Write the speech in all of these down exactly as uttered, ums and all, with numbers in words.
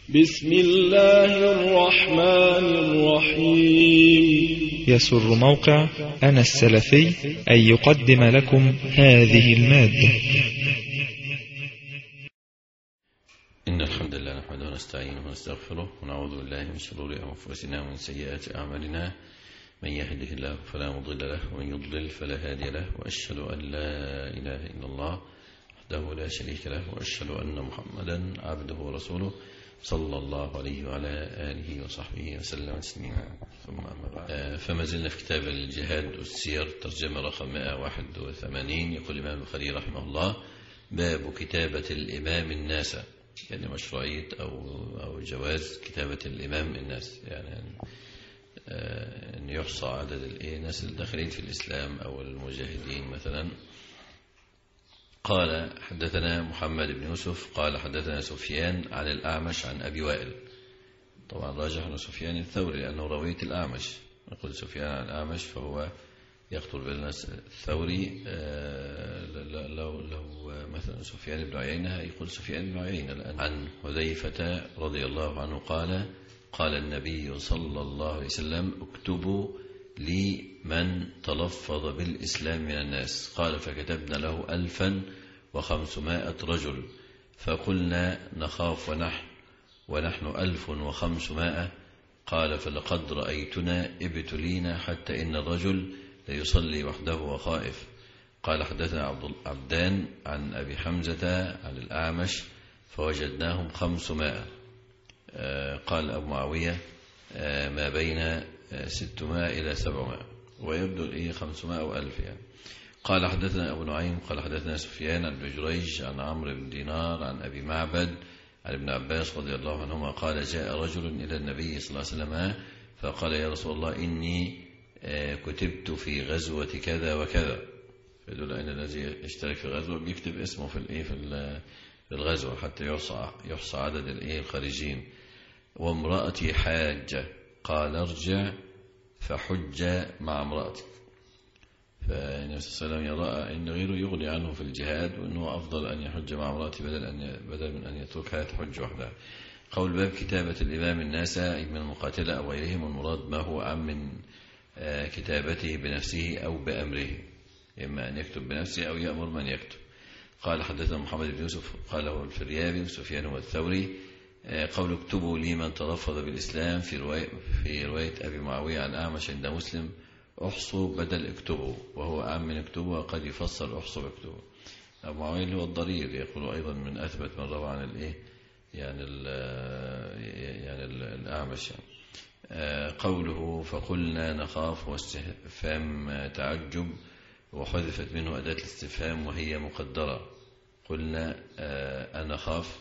بسم الله الرحمن الرحيم. يسر موقع أنا السلفي أن يقدم لكم هذه المادة. إن الحمد لله نحمده ونستعينه ونستغفره ونعوذ بالله من شرور أنفسنا ومن سيئات أعمالنا. من يهده الله فلا مضل له ومن يضلل فلا هادي له، وأشهد أن لا إله إلا الله وحده لا شريك له، وأشهد أن محمدا عبده ورسوله صلى الله عليه وعلى آله وصحبه وسلم تسليما. ثم أما بعد، فما زلنا في كتاب الجهاد والسير، ترجمة رقم مئة وواحد وثمانين. يقول الإمام البخاري رحمه الله: باب كتابة الإمام الناس، يعني مشروعية أو أو جواز كتابة الإمام الناس، يعني أن يحصى عدد الناس الداخلين في الإسلام أو المجاهدين مثلا. قال: حدثنا محمد بن يوسف قال حدثنا سفيان عن الأعمش عن أبي وائل. طبعا راجح أن سفيان الثوري لأنه روية الأعمش. نقول سفيان عن الأعمش فهو يخطر بالناس الثوري. لو لو مثلا سفيان بن عيينة يقول سفيان بن عيينة. عن حذيفة رضي الله عنه قال: قال النبي صلى الله عليه وسلم: اكتبوا لي من تلفظ بالإسلام من الناس. قال: فكتبنا له ألفا وخمسمائة رجل. فقلنا: نخاف ونحن ونحن ألف وخمسمائة. قال: فلقد رأيتنا ابتلينا حتى إن الرجل ليصلي وحده وخائف. قال: حدثنا عبد عبدان عن أبي حمزة عن الأعمش فوجدناهم خمسمائة. قال أبو معاوية: ما بين ستمائة إلى سبعمائة، ويبدو الإيه خمسمائة أو ألف يعني. قال: حدثنا أبو نعيم قال حدثنا سفيان عن ابن جريج عن عمرو بن دينار عن أبي معبد عن ابن عباس رضي الله عنهما قال: جاء رجل إلى النبي صلى الله عليه وسلم فقال: يا رسول الله، إني كتبت في غزوة كذا وكذا. يدل أن الذي يشترك في غزوة بيكتب اسمه في الإيه في الغزوة حتى يحصى يحصى عدد الإيه الخارجين. وامرأتي حاجة. قال: ارجع فحج مع امرأتك. فالنبي صلى الله عليه وسلم يرى أن غيره يغني عنه في الجهاد، وأنه أفضل أن يحج مع امرأته بدل أن بدل من أن يتركها تحج وحدها. قول باب كتابة الإمام الناس من المقاتلة أو غيرهم، المراد ما هو عام من كتابته بنفسه أو بأمره، إما أن يكتب بنفسه أو يأمر من يكتب. قال: حدثنا محمد بن يوسف قاله الفريابي وسفيان والثوري. قول اكتبوا لي من تلفظ بالإسلام في رواية, في رواية أبي معاوية عن أعمش عند مسلم: احصوا بدل اكتبوا، وهو أعم من اكتبوا، وقد يفسر احصوا اكتبوا. أبو معاوية هو الضرير، يقول أيضا من أثبت من روى عن الإيه يعني ال يعني ال الأعمش يعني. قوله فقلنا نخاف واستفهام تعجب، وحذفت منه أداة الاستفهام وهي مقدرة. قلنا أنا خاف.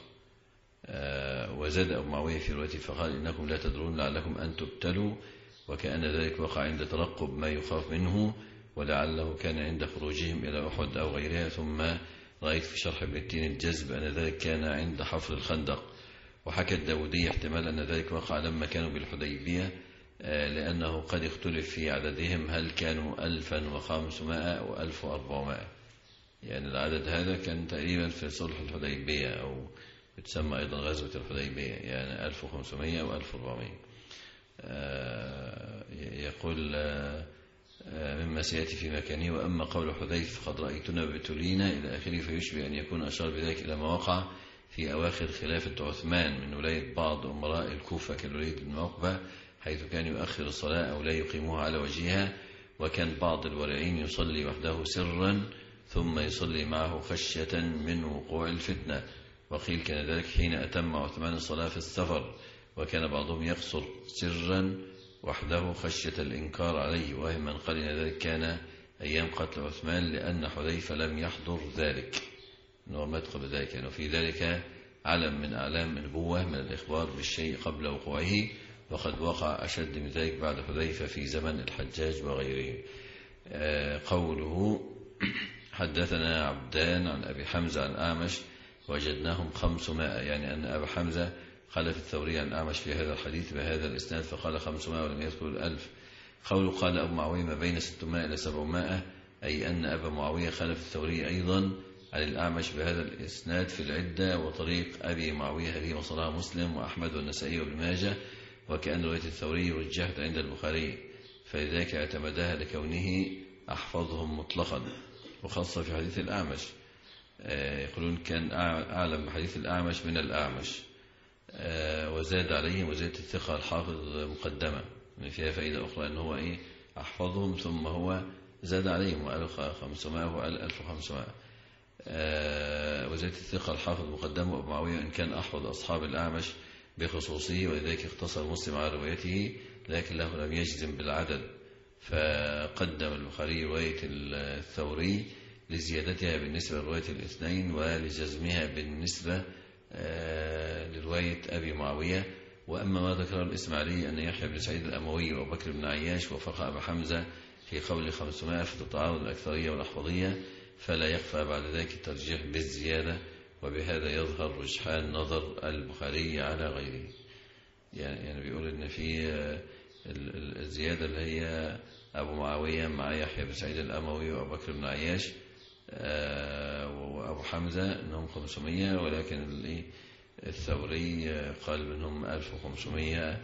وزاد أبو معاوية في روايته فقال: إنكم لا تدرون لعلكم أن تبتلوا، وكأن ذلك وقع عند ترقب ما يخاف منه، ولعله كان عند خروجهم إلى أحد أو غيرها. ثم رأيت في شرح ابن التين الجذب أن ذلك كان عند حفر الخندق. وحكى الداودي احتمال أن ذلك وقع لما كانوا بالحديبية، لأنه قد اختلف في عددهم، هل كانوا ألفا وخمسمائة أو ألف وأربعمائة. يعني العدد هذا كان تقريبا في صلح الحديبية، أو تسمى أيضا غزوة الحديبية، يعني ألف وخمسمائة أو ألف وأربعمائة. يقول مما سيأتي في مكانه: وأما قول حذيف قد رأيتنا بتلينا إلى آخره، فيشبه أن يكون أشار بذلك إلى ما وقع في أواخر خلافة عثمان من ولاية بعض أمراء الكوفة كالوليد بن عقبة، حيث كان يؤخر الصلاة أو لا يقيموها على وجهها، وكان بعض الورعين يصلي وحده سرا ثم يصلي معه خشية من وقوع الفتنة. وقيل كان ذلك حين أتم عثمان الصلاة في السفر، وكان بعضهم يقصر سرا وحده خشية الإنكار عليه، وهم من قال إن ذلك كان أيام قتل عثمان، لأن حذيفة لم يحضر ذلك، إنه ما تقبل ذلك، يعني في ذلك علم من أعلام النبوة من الإخبار بالشيء قبل وقوعه، وقد وقع أشد من ذلك بعد حذيفة في زمن الحجاج وغيره. قوله حدثنا عبدان عن أبي حمزة عن أعمش وجدناهم خمسمائة، يعني أن أبا حمزة خلف الثوري عن أعمش في هذا الحديث بهذا الإسناد فقال خمسمائة ولم يذكر الألف. قوله قال أبو معاوية ما بين ستمائة إلى سبعمائة، أي أن أبا معاوية خلف الثوري أيضا عن الأعمش بهذا الإسناد في العدة وطريق أبي معاوية هذه وصلها مسلم وأحمد والنسائي وابن ماجه، وكأن رواية الثوري رجحت عند البخاري فلذلك اعتمدها لكونه أحفظهم مطلقا، وخاصة في حديث الأعمش يقولون كان أعلم بحديث الأعمش من الأعمش، وزاد عليه وزادة الثقة الحافظ مقدمة من فيها فائدة أخرى أنه إيه أحفظهم ثم هو زاد عليهم وقال خمسمائة وقال ألف وخمسمائة. وزادة الثقة الحافظ مقدمة وأبو معاوية إن كان أحفظ أصحاب الأعمش بخصوصه، ولذلك اختصر مسلم على روايته لكنه لم يجزم بالعدد، فقدم البخاري رواية الثوري لزيادتها بالنسبة لرواية الاثنين ولجزمها بالنسبة لرواية أبي معاوية. وأما ما ذكره الإسماعيلي أن يحيى بن سعيد الأموي وبكر بن عياش وفق أبا حمزة في قول خمسمائة في تتعارض الأكثرية والأحفظية، فلا يخفى بعد ذلك الترجيح بالزيادة، وبهذا يظهر رجحان نظر البخاري على غيره. يعني, يعني بيقول إن في الزيادة اللي هي أبو معاوية مع يحيى بن سعيد الأموي وبكر بن عياش وأبو حمزة أنهم خمسمائة، ولكن الثوري قال منهم ألف وخمسمائة،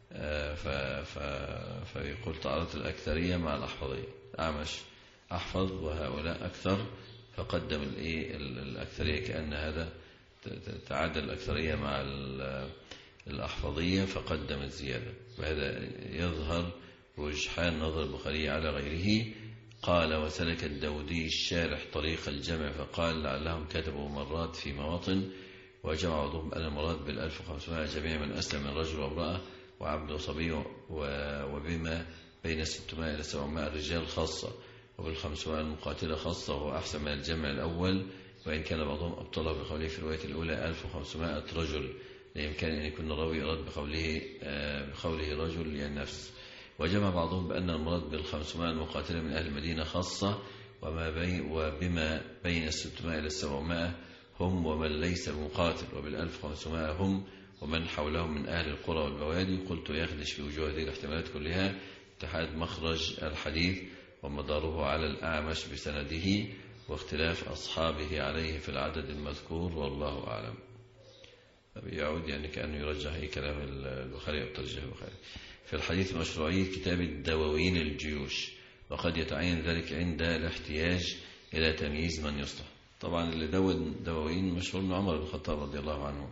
فيقول تعارضت الأكثرية مع الأحفظية. أعمش أحفظ وهؤلاء أكثر، فقدم الأكثرية كأن هذا تعادل الأكثرية مع الأحفظية فقدم الزيادة، وهذا يظهر رجحان نظر البخاري على غيره. قال وسلك الداودي الشارح طريق الجمع فقال لعلهم كتبوا مرات في مواطن، وجمع بعضهم أن المراد بالألف وخمسمائة جميع من أسلم من رجل وامرأة وعبد وصبي، وبما بين الستمائة إلى سبعمائة رجال خاصة، وبالخمسمائة المقاتلة خاصة، وهو أحسن من الجمع الأول، وإن كان بعضهم أبطله بقوله في الرواية الأولى ألف وخمسمائة رجل، لإمكان أن يكون الراوي أراد بقوله, بقوله رجل يعني نفس. وجمع بعضهم بأن المراد بالخمسمائة المقاتلة من أهل المدينة خاصة، وما بي وبما بين الستمائة إلى السبعمائة هم ومن ليس بمقاتل، وبالألف وخمسمائة هم ومن حولهم من أهل القرى والبوادي. قلت يخدش في وجوه هذه الاحتمالات كلها اتحاد مخرج الحديث ومداره على الأعمش بسنده، واختلاف أصحابه عليه في العدد المذكور، والله أعلم. يعود يعني كأنه يرجح أي كلام البخاري أو ترجح البخاري. في الحديث مشروعية كتاب الدواوين الجيوش، وقد يتعين ذلك عند الاحتياج إلى تمييز من يصلح. طبعا اللي دون دواوين مشهور من عمر بن الخطاب رضي الله عنه،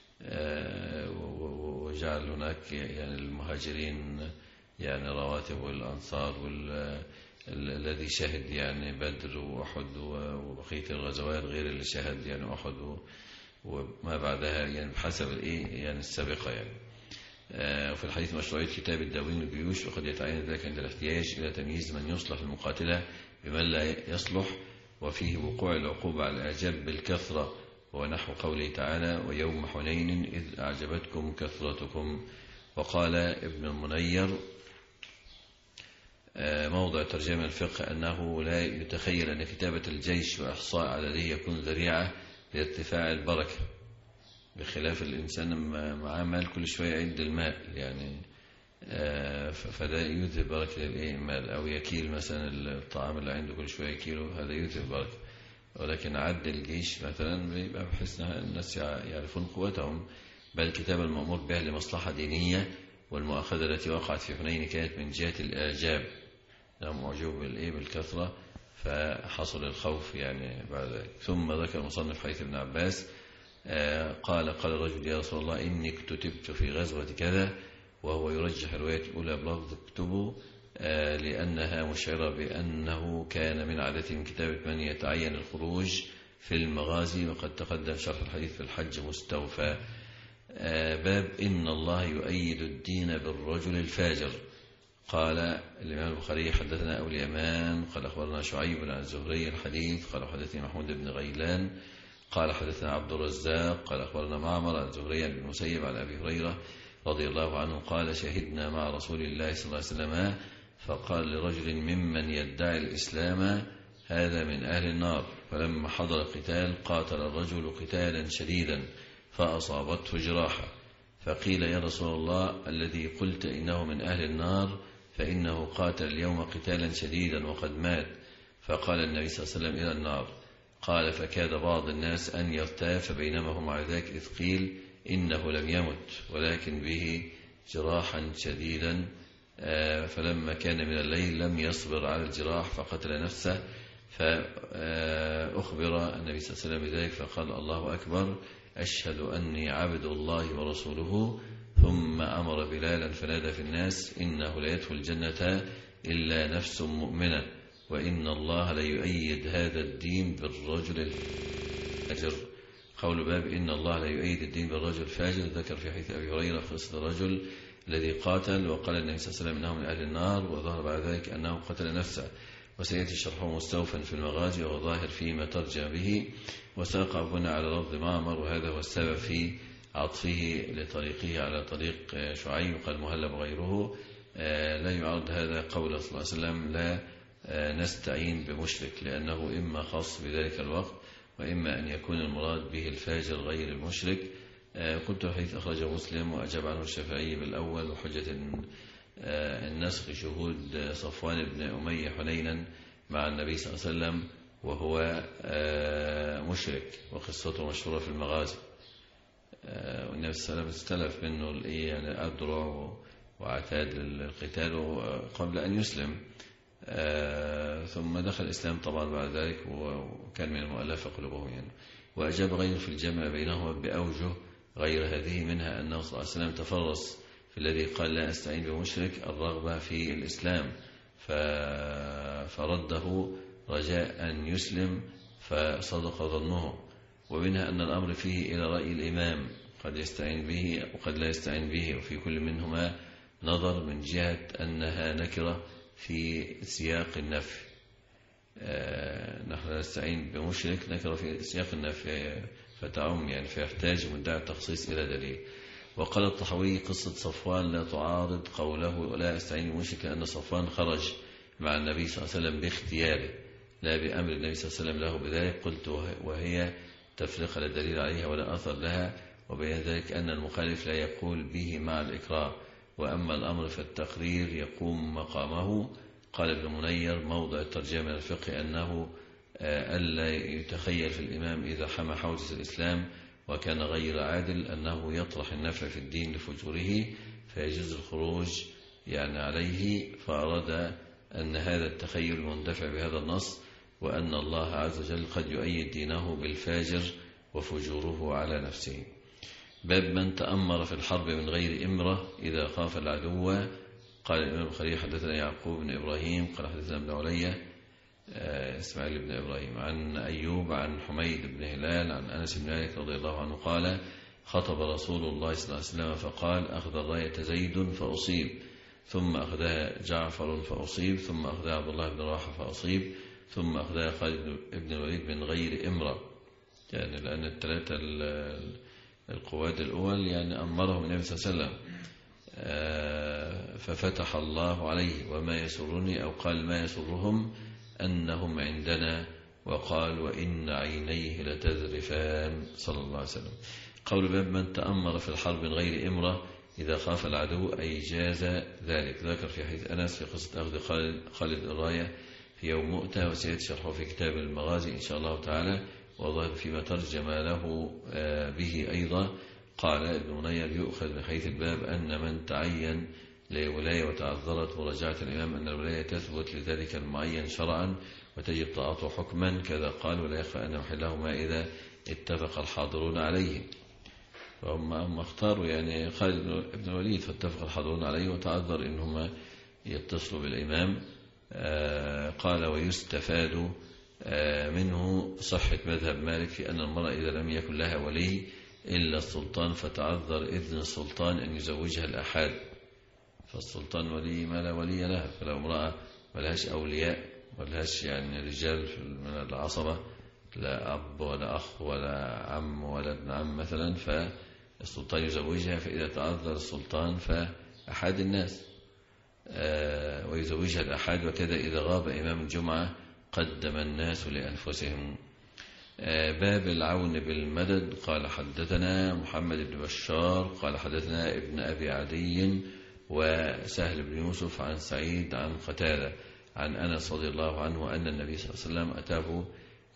وجعل هناك يعني المهاجرين يعني رواتب، والأنصار والذي شهد يعني بدر وأحد وبقية الغزوات غير اللي شهد يعني أحد وما بعدها يعني بحسب الإيه يعني السابقة يعني. وفي الحديث مشروعية كتاب الدواوين الجيوش، وقد يتعين ذلك عند الاحتياج إلى تمييز من يصلح المقاتلة بمن لا يصلح، وفيه وقوع العقوبة على الإعجاب بالكثرة، ونحو قوله تعالى ويوم حنين إذ أعجبتكم كثرتكم. وقال ابن المنير موضع ترجمة الفقه أنه لا يتخيل أن كتابة الجيش وإحصاء عدده يكون ذريعة لارتفاع البركة، بخلاف الإنسان معاه مال كل شوية يعد الماء يعني، فده يذهب بركة المال، أو يكيل مثلا الطعام اللي عنده كل شوية كيلو، هذا يذهب بركة. ولكن عد الجيش مثلا بيبقى بحيث الناس يعرفون قوتهم، بل كتاب المأمور به لمصلحة دينية، والمؤاخذة التي وقعت في حنين كانت من جهة الإعجاب، لهم معجوب بالإيه بالكثرة، فحصل الخوف يعني بعد ذلك. ثم ذكر مصنف حديث ابن عباس قال قال الرجل يا رسول الله إني اكتتبت في غزوة كذا، وهو يرجح الرواية الأولى بلفظ اكتبوا لأنها مشعرة بأنه كان من عادتهم كتابة من يتعين الخروج في المغازي، وقد تقدم شرح الحديث في الحج مستوفى. باب إن الله يؤيد الدين بالرجل الفاجر. قال الإمام البخاري حدثنا أبو اليمان قال أخبرنا شعيب عن الزهري الحديث قال حدثني محمود بن غيلان قال حدثنا عبد الرزاق قال أخبرنا معمر عن الزهري بن المسيب عن أبي هريرة رضي الله عنه قال شهدنا مع رسول الله صلى الله عليه وسلم فقال لرجل ممن يدعي الإسلام هذا من أهل النار، فلما حضر قتال قاتل الرجل قتالا شديدا فأصابته جراحة، فقيل يا رسول الله الذي قلت إنه من أهل النار فإنه قاتل اليوم قتالا شديدا وقد مات، فقال النبي صلى الله عليه وسلم إلى النار. قال فكاد بعض الناس أن يرتاف بينما هم على ذلك إذ قيل إنه لم يمت ولكن به جراحا شديدا، فلما كان من الليل لم يصبر على الجراح فقتل نفسه، فأخبر النبي صلى الله عليه وسلم بذلك فقال الله أكبر أشهد أني عبد الله ورسوله، ثم أمر بلالا فنادى في الناس إنه لا يدخل الجنة إلا نفس مؤمنة، وإن الله ليؤيد هذا الدين بالرجل الفاجر. قول باب إن الله ليؤيد الدين بالرجل الفاجر ذكر في حديث أبي هريرة قصة الرجل الذي قاتل وقال النبي صلى الله عليه وسلم إنه من أهل النار، وظهر بعد ذلك أنه قتل نفسه، وسيأتي شرحه مستوفا في المغازي وظاهر فيما ترجم به، وساق هنا على لفظ معمر، وهذا هو السبب في عطفه لطريقه على طريق شعيب. قال مهلب غيره لا يعرض هذا قول صلى الله عليه وسلم لا نستعين بمشرك، لأنه إما خاص بذلك الوقت وإما أن يكون المراد به الفاجر غير المشرك. قلت الحديث أخرجه مسلم وأجاب عنه الشافعي بالأول، وحجة النسخ شهود صفوان بن أمية حنينا مع النبي صلى الله عليه وسلم وهو مشرك، وقصته مشهورة في المغازي. والنبي صلى الله عليه وسلم استلف منه يعني أدرع وعتاد للقتال قبل أن يسلم، ثم دخل الإسلام طبعا بعد ذلك، وكان من المؤلفة قلوبهم يعني. وأجاب غيره في الجمع بينهما بأوجه غير هذه، منها أنه صلى الله عليه وسلم تفرس في الذي قال لا أستعين بمشرك الرغبة في الإسلام، فرده رجاء أن يسلم فصدق ظنه. ومنها أن الأمر فيه إلى رأي الإمام، قد يستعين به وقد لا يستعين به، وفي كل منهما نظر من جهة أنها نكرة في سياق النفي. نحن نستعين بمشرك نكرة في سياق النفي فتعم يعني، فيحتاج مدعي التخصيص إلى دليل. وقال الطحاوي قصة صفوان لا تعارض قوله ولا أستعين بمشرك، لأن صفوان خرج مع النبي صلى الله عليه وسلم باختياره لا بأمر النبي صلى الله عليه وسلم له بذلك. قلت وهي تفرقة لا دليل عليها ولا أثر لها، وبين ذلك أن المخالف لا يقول به مع الإكراه، وأما الأمر فالتقرير يقوم مقامه. قال ابن منير موضع الترجمة من الفقه أنه ألا يتخيل في الإمام إذا حمى حوزة الإسلام وكان غير عادل أنه يطرح النفع في الدين لفجوره فيجوز الخروج يعني عليه، فأراد أن هذا التخيل مندفع بهذا النص، وأن الله عز وجل قد يؤيد دينه بالفاجر وفجوره على نفسه. باب من تأمر في الحرب من غير إمرة إذا خاف العدو. قال الإمام البخاري حدثنا يعقوب بن إبراهيم قال حدثنا ابن علية إسماعيل بن إبراهيم عن أيوب عن حميد بن هلال عن أنس بن مالك رضي الله عنه قال خطب رسول الله صلى الله عليه وسلم فقال أخذ الراية زيد فأصيب، ثم أخذها جعفر فأصيب، ثم أخذها عبد الله بن رواحة فأصيب، ثم أخذها خالد بن الوليد من غير إمرة، يعني لأن الثلاثة القواد الأول يعني أمرهم النبي صلى الله عليه وسلم، ففتح الله عليه. وما يسرني أو قال ما يسرهم أنهم عندنا، وقال وإن عينيه لتذرفان صلى الله عليه وسلم. قول باب من تأمر في الحرب من غير إمرة إذا خاف العدو أي جاز ذلك. ذكر في حديث أنس في قصة أخذ خالد الراية في يوم مؤتة، وسيأتي شرحه في كتاب المغازي إن شاء الله تعالى، وظهر فيما ترجم له به أيضا. قال ابن منير يؤخذ من حديث الباب أن من تعين لولاية وتعذرت مراجعة الإمام أن الولاية تثبت لذلك المعين شرعا وتجب طاعته حكما، كذا قال ولا يخفى أن محله ما إذا اتفق الحاضرون عليه. فهم هم اختاروا يعني خالد بن الوليد فاتفق الحاضرون عليه وتعذر إنهم يتصلوا بالإمام. آه قال ويستفاد آه منه صحة مذهب مالك في أن المرأة إذا لم يكن لها ولي إلا السلطان فتعذر إذن السلطان أن يزوجها الأحاد، فالسلطان ولي ما لا ولي لها، فلو امرأة ملهاش أولياء ولهاش يعني رجال من العصبة لا أب ولا أخ ولا عم ولا ابن عم مثلا، فالسلطان يزوجها، فإذا تعذر السلطان فأحد الناس آه ويزوجها الأحد. وكذا إذا غاب إمام الجمعة قدم الناس لأنفسهم. آه باب العون بالمدد. قال حدثنا محمد بن بشار قال حدثنا ابن أبي عدي وسهل بن يوسف عن سعيد عن قتادة عن أنس رضي الله عنه أن النبي صلى الله عليه وسلم أتاه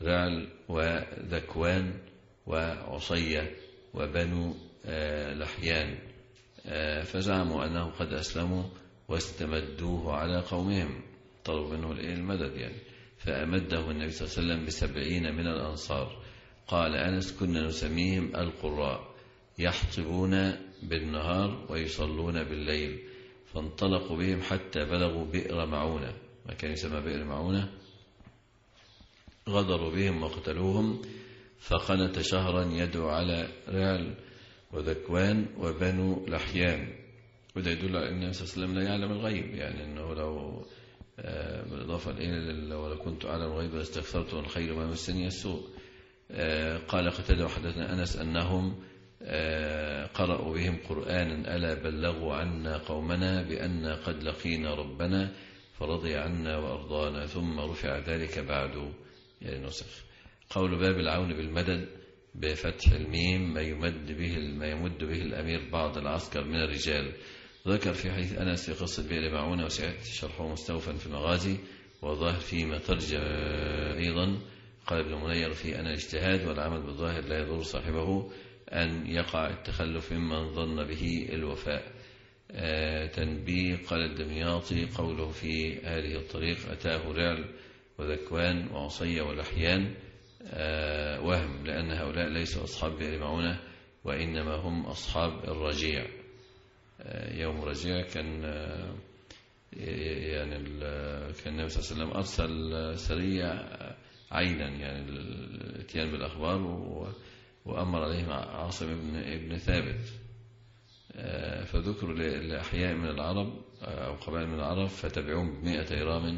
رعل وذكوان وعصية وبنو لحيان، فزعموا أنهم قد أسلموا واستمدوه على قومهم، طلبوا منه المدد يعني. فأمده النبي صلى الله عليه وسلم بسبعين من الأنصار. قال أنس: كنا نسميهم القراء، يحطبون بالنهار ويصلون بالليل، فانطلقوا بهم حتى بلغوا بئر معونة، ما كان يسمى بئر معونة، غدروا بهم وقتلوهم، فقنت شهرا يدعو على رعل وذكوان وبنو لحيان. وده يدل على أن النبي صلى الله عليه وسلم لا يعلم الغيب، يعني أنه لو بالإضافة إلى ولو كنت أعلم الغيب لاستكثرت من الخير وما مسني السوء. قال قتادة: وحدثنا أنس أنهم قرأوا بهم قرآنا: ألا بلغوا عنا قومنا بأن قد لقينا ربنا فرضي عنا وأرضانا، ثم رفع ذلك بعد، يعني نسخ. قول باب العون بالمدد بفتح الميم: ما يمد به ما يمد به الأمير بعض العسكر من الرجال. ذكر في حديث أنس في قصة بئر معونة وسيأتي شرحه مستوفا في المغازي، وظاهر فيما ترجم أيضا. قال ابن منير في أن الاجتهاد والعمل بالظاهر لا يضر صاحبه أن يقع التخلف ممن ظن به الوفاء. آه تنبيه. قال الدمياطي: قوله في هذه الطريق أتاه رعل وذكوان وعصية ولحيان آه وهم، لأن هؤلاء ليسوا أصحاب بئر معونة وإنما هم أصحاب الرجيع. آه يوم رجيع كان آه يعني كان النبي صلى الله عليه وسلم أرسل سرية عينا، يعني الاتيان بالأخبار، وأمر عليهم عاصم ابن, ابن ثابت، فذكروا لأحياء من العرب أو قبائل من العرب فتبعوهم بمئة رام.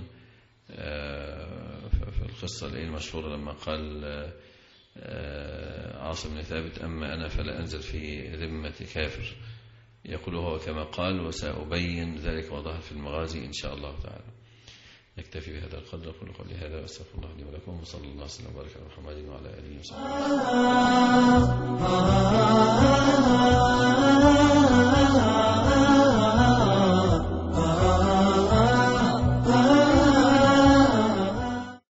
في القصة المشهورة لما قال عاصم بن ثابت: أما أنا فلا أنزل في ذمة كافر، يقول هو كما قال، وسأبين ذلك وضح في المغازي إن شاء الله تعالى. نكتفي بهذا القدر. أقول قولي هذا وأستغفر الله لي ولكم، وصلى الله وسلم وبارك على محمد وعلى آله وصحبه.